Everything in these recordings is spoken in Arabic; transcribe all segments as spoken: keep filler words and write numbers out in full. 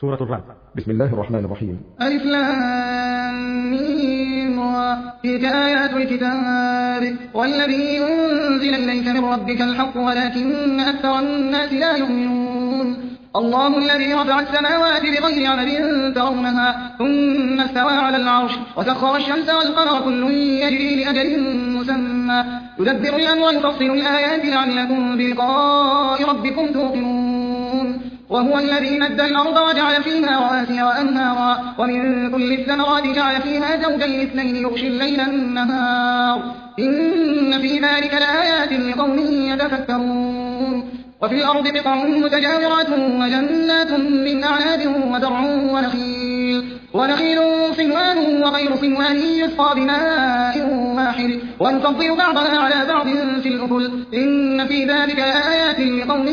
سورة الرعد. بسم الله الرحمن الرحيم. ألف لام ميم تلك آيات الكتاب والذي أنزل إليك من ربك الحق ولكن أكثر الناس لا يؤمنون. الله الذي رفع السماوات بغير عمد ترونها ثم استوى على العرش وسخر الشمس والقمر كل يجري لأجل مسمى يدبر الأمر يفصل الآيات لعلكم بلقاء ربكم توقنون. وهو الذي مد الأرض وجعل فيها رواسي وأنهارا ومن كل الثمرات جعل فيها زوجين اثنين يغشي الليل النهار إن في ذلك لآيات لقوم يتفكرون. وفي الأرض قطع متجاورات وجنات من أعناب وزرع ونخيل ونخيل صنوان وغير صنوان يسقى بماء واحد ونفضل بعضها على بعض في الأكل إن في ذلك لآيات لقوم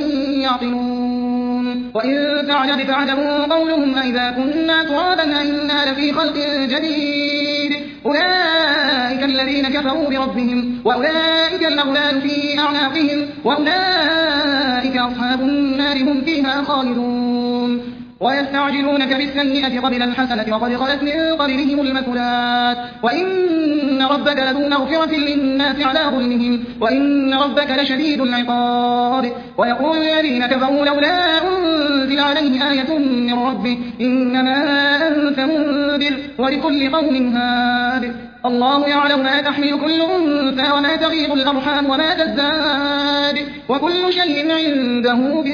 يعقلون. وإن تعجب فعجب قولهم أإذا كنا ترابا أإنا لفي خلق جديد أولئك الذين كفروا بربهم وأولئك الأغلال في أعناقهم وأولئك أصحاب النار هم فيها خالدون. ويستعجلونك بالسيئة قبل الحسنة وقد خلت من قبلهم المثلات وإن ربك لذو مغفرة للناس على ظلمهم وإن ربك لشديد العقاب. ويقول الذين كفروا لولا أنزل عليه آية من ربه إنما أنت منذر ولكل قوم هاد الله يعلم ما تحمل كل أنثى وما تغيض الأرحام وما تزداد وكل شيء عنده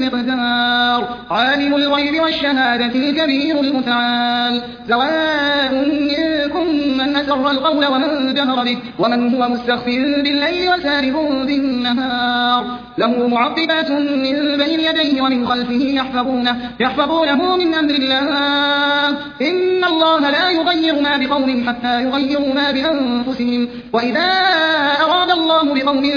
بمقدار. عالم الغيب والشهادة الكبير المتعال سواء منكم من أسر القول ومن جهر به ومن هو مستخف بالليل وسارب بالنهار له معقبات من بين يديه ومن خلفه يحفظونه يحفظونه من أمر الله إن الله لا يغير ما بقوم حتى يغيروا ما بأنفسهم وإذا أراد الله بقوم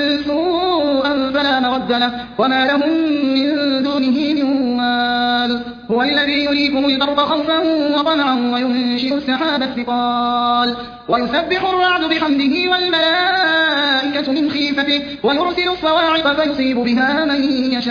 سوءا فلا مرد له وما لهم من دونه من وال. هو الذي يريكم البرق خوفا وطمعا وينشئ السحاب الثقال ويسبح الرعد بحمده والملائكة من خيفته ويرسل الصواعق فيصيب بها من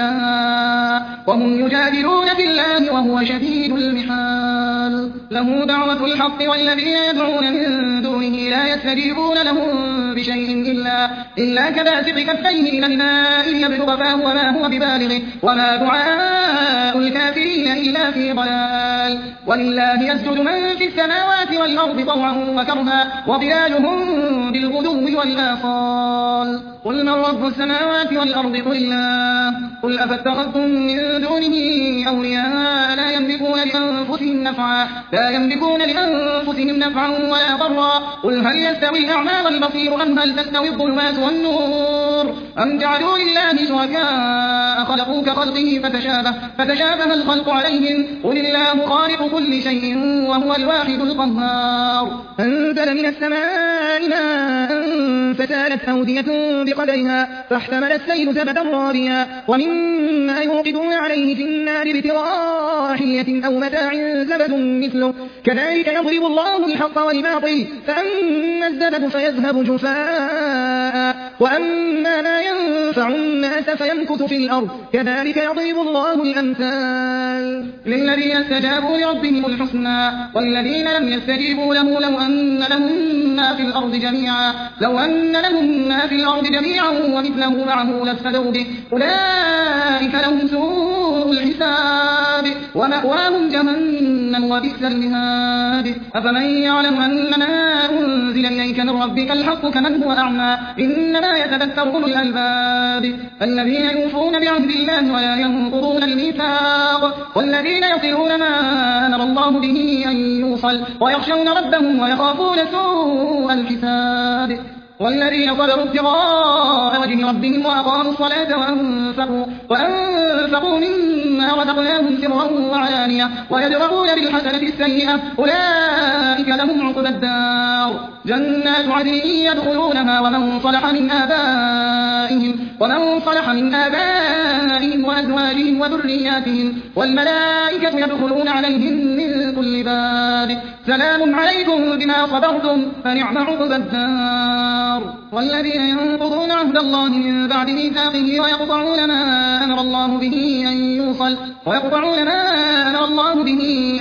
يشاء وهم يجادلون في الله وهو شديد المحال. له دعوة الحق والذين يدعون من دونه لا يستجيبون لهم بشيء إلا, إلا كباسط كفيه إلى الماء ليبلغ فاه وما هو ببالغه وما دعاء الكافرين إلا في ضلال. ولله يسجد من في السماوات والأرض طوعا وكرها وظلالهم بالغدو والآصال. قل من رب السماوات والأرض قل الله قل أفاتخذتم من دونه أولياء لا يملكون لأنفسهم نفعا لا يملكون لأنفسهم نفعا ولا ضرا قل هل يستوي الأعمى والبصير أم هل تستوي الظلمات والنور أم جعلوا لله شركاء خلقوا كخلقه فتشابه فتشابه الخلق عليهم قل الله خالق كل شيء وهو الواحد القهار. أنزل من السماء ماء فسالت أودية بقدرها فاحتمل السيل زبدا رابيا ومما يوقدون عليه في النار ابتغاء حلية أو متاع زبد مثله كذلك يضرب الله الحق والباطل فأما الزبد فيذهب جفاء وأما ما ينفع الناس فيمكث في الأرض كذلك يضرب الله الأمثال. للذين استجابوا لربهم الحسنى والذين لم يستجيبوا له لو أن لهم ما في الأرض جميعا لو أن لهم ما في الأرض جميعا ومثله معه لافتدوا به أولئك لهم سوء الحساب ومأواهم جهنم وبئس المهاد. أفمن يعلم أن ما أنزل إليك من ربك الحق كمن هو أعمى إنما يتذكر أولو الألباب الذين يوفون بعهد الله ولا ينقضون الميثاق والذين يصلون ما أمر الله به أن يوصل ويخشون ربهم ويخافون سوء الحساب. والذين صبروا ابتغاء وجه ربهم وأقاموا الصلاة وأنفقوا, وأنفقوا مما رزقناهم سرا وعلانية ويدرؤون بالحسنة السيئة أولئك لهم عقبى الدار جنات عدن يدخلونها ومن صلح من آبائهم ومن صلح من آبائهم وأزواجهم وذرياتهم والملائكة يدخلون عليهم من كل باب سلام عليكم بما صبرتم فنعم عقبى الدار. والذين ينقضون عهد الله من بعد ميثاقه ويقطعون ما أمر الله به أن يوصل ويقطعون ما أمر الله به أن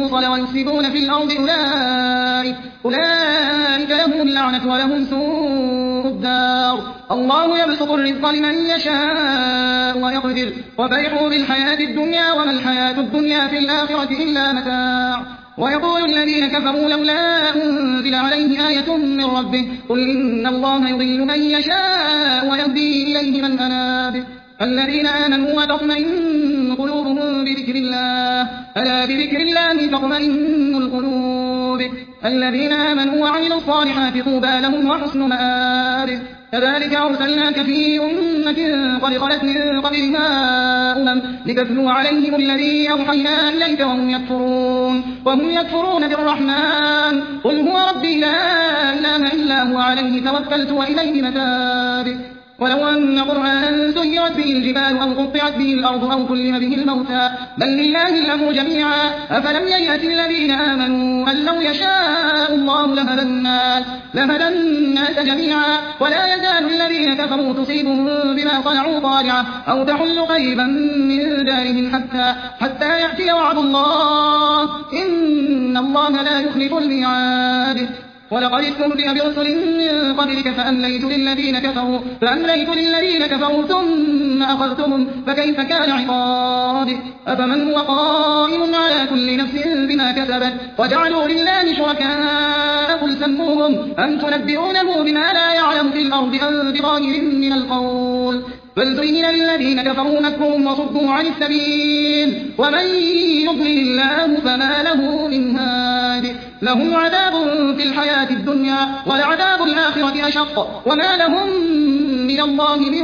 الْبُوصَلَ وَيُفْسِدُونَ فِي الْأَرْضِ أُولَئِكَ أولئك لهم اللعنة ولهم سوء الدار الله يبسط الرزق لمن يشاء ويقدر وفرحوا بالحياة الدنيا وما الحياة الدنيا في الآخرة إلا متاع ويقول الذين كفروا لولا أنزل عليه آية من ربه قل إن الله يضل من يشاء ويهدي إليه من أناب الذين آمنوا وتطمئن قلوبهم بذكر الله ألا بذكر الله تطمئن القلوب الذين آمنوا وعملوا الصالحات طوبى لهم وحسن مآب كذلك أرسلناك في أمة قد خلت من قبلها أمم لتتلو عليهم الذي أوحينا إليك وهم يكفرون وهم يكفرون بالرحمن قل هو ربي لا إله إلا هو عليه توكلت وإليه متاب ولو أن قرآنا سيرت به الجبال أو قطعت به الأرض أو كلم به الموتى بل لله الأمر جميعا أفلم ييأت الذين آمنوا أن لو يشاء الله لهدى الناس لهدى الناس جميعا ولا يزال الذين كفروا تصيبهم بما صنعوا طالعة أو تحل قريبا من دارهم حتى حتى يأتي وعد الله إن الله لا يخلف الميعاد ولقد استهزئ برسل من قبلك فأمليت للذين كفروا فأمليت للذين كفروا ثم أخذتهم فكيف كان عقاب أفمن هو قائم على كل نفس بما كسبت وجعلوا لله شركاء قل سموهم أم تنبئونه بما لا يعلم في الأرض أم بظاهر من القول بل زين للذين كفروا مكرهم وصدوا عن السبيل ومن يضلل الله فما له من هاد لهم عذاب في الحياة الدنيا ولعذاب الآخرة أشق وما لهم من الله من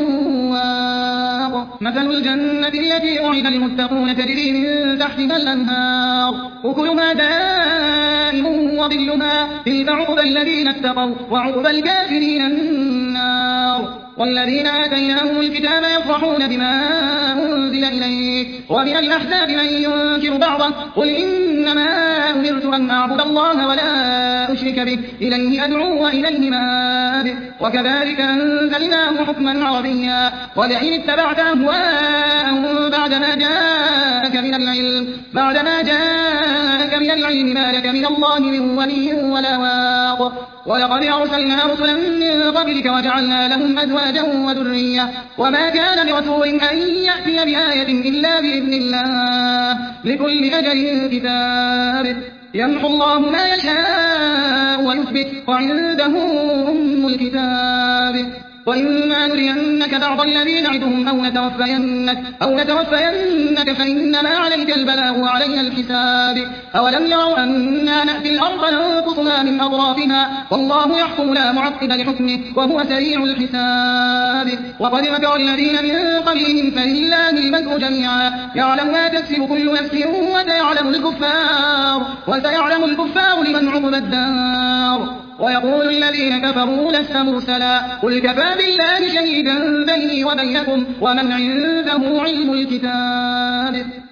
واق مثل الجنة التي وعد المتقون تجري من تحتها الأنهار أكلها دائم وظلها تلك عقبى الذين اتقوا وعقبى الكافرين النار والذين آتيناهم الكتاب يفرحون بما أنزل إليك ومن الأحزاب من ينكر بعضه قل إنما أمرت أن أعبد الله ولا أشرك به إليه أدعو وإليه مآب وكذلك أنزلناه حكما عربيا ولئن اتبعت أهواءهم بعدما جاءك من العلم بعدما جاءك من العلم ما لك من الله من ولي ولا واق ولقد أرسلنا رسلا من قبلك وجعلنا لهم أزواجا وذرية وما كان لرسول أن يأتي بآية إلا بإذن الله لكل أجل كتاب يمحو الله ما يشاء ويثبت وعنده أم الكتاب وإما نرينك بعض الذي نعدهم أو نتوفينك, أو نتوفينك فإنما عليك البلاغ وعلينا الحساب أولم يروا أنا نأتي الأرض ننقصها من أطرافها والله يحكم لا معقب لحكمه وهو سريع الحساب وقد مكر الذين من قبلهم فلله المكر جميعا يعلم ما تكسب كل نفس وسيعلم الكفار وسيعلم الكفار لمن عقب الدار ويقول الذين كفروا لست مرسلا قل كفى بالله شهيدا بيني وبينكم ومن عنده علم الكتاب